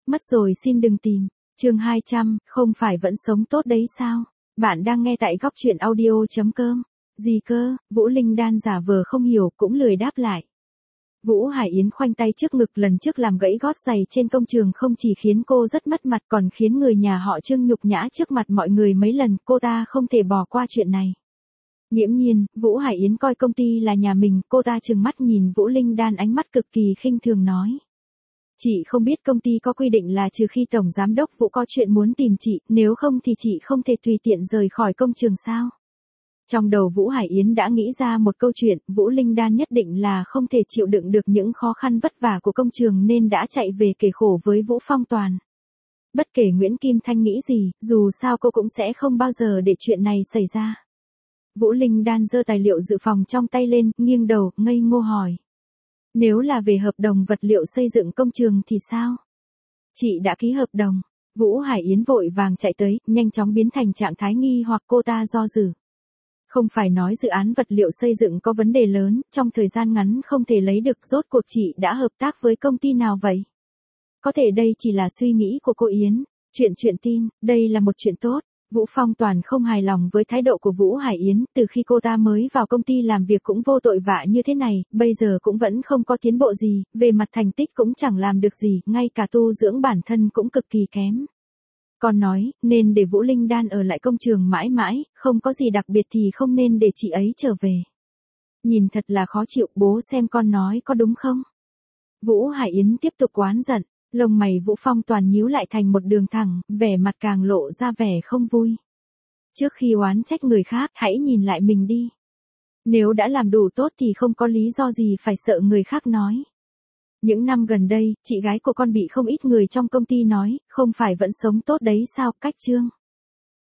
Mất rồi xin đừng tìm. Chương 200, không phải vẫn sống tốt đấy sao? Bạn đang nghe tại góc truyện audio.com. Gì cơ? Vũ Linh Đan giả vờ không hiểu cũng lười đáp lại. Vũ Hải Yến khoanh tay trước ngực, lần trước làm gãy gót giày trên công trường không chỉ khiến cô rất mất mặt còn khiến người nhà họ Trương nhục nhã trước mặt mọi người mấy lần, cô ta không thể bỏ qua chuyện này. Nghiễm nhiên, Vũ Hải Yến coi công ty là nhà mình, cô ta trừng mắt nhìn Vũ Linh Đan ánh mắt cực kỳ khinh thường nói. Chị không biết công ty có quy định là trừ khi Tổng Giám đốc Vũ có chuyện muốn tìm chị, nếu không thì chị không thể tùy tiện rời khỏi công trường sao? Trong đầu Vũ Hải Yến đã nghĩ ra một câu chuyện, Vũ Linh Đan nhất định là không thể chịu đựng được những khó khăn vất vả của công trường nên đã chạy về kể khổ với Vũ Phong Toàn. Bất kể Nguyễn Kim Thanh nghĩ gì, dù sao cô cũng sẽ không bao giờ để chuyện này xảy ra. Vũ Linh Đan giơ tài liệu dự phòng trong tay lên, nghiêng đầu, ngây ngô hỏi. Nếu là về hợp đồng vật liệu xây dựng công trường thì sao? Chị đã ký hợp đồng. Vũ Hải Yến vội vàng chạy tới, nhanh chóng biến thành trạng thái nghi hoặc cô ta do dự. Không phải nói dự án vật liệu xây dựng có vấn đề lớn, trong thời gian ngắn không thể lấy được, rốt cuộc chị đã hợp tác với công ty nào vậy? Có thể đây chỉ là suy nghĩ của cô Yến. Chuyện tin, đây là một chuyện tốt. Vũ Phong Toàn không hài lòng với thái độ của Vũ Hải Yến, từ khi cô ta mới vào công ty làm việc cũng vô tội vạ như thế này, bây giờ cũng vẫn không có tiến bộ gì, về mặt thành tích cũng chẳng làm được gì, ngay cả tu dưỡng bản thân cũng cực kỳ kém. Con nói, nên để Vũ Linh Đan ở lại công trường mãi mãi, không có gì đặc biệt thì không nên để chị ấy trở về. Nhìn thật là khó chịu, bố xem con nói có đúng không? Vũ Hải Yến tiếp tục oán giận. Lông mày Vũ Phong Toàn nhíu lại thành một đường thẳng, vẻ mặt càng lộ ra vẻ không vui. Trước khi oán trách người khác, hãy nhìn lại mình đi. Nếu đã làm đủ tốt thì không có lý do gì phải sợ người khác nói. Những năm gần đây, chị gái của con bị không ít người trong công ty nói, không phải vẫn sống tốt đấy sao, Cách Trương.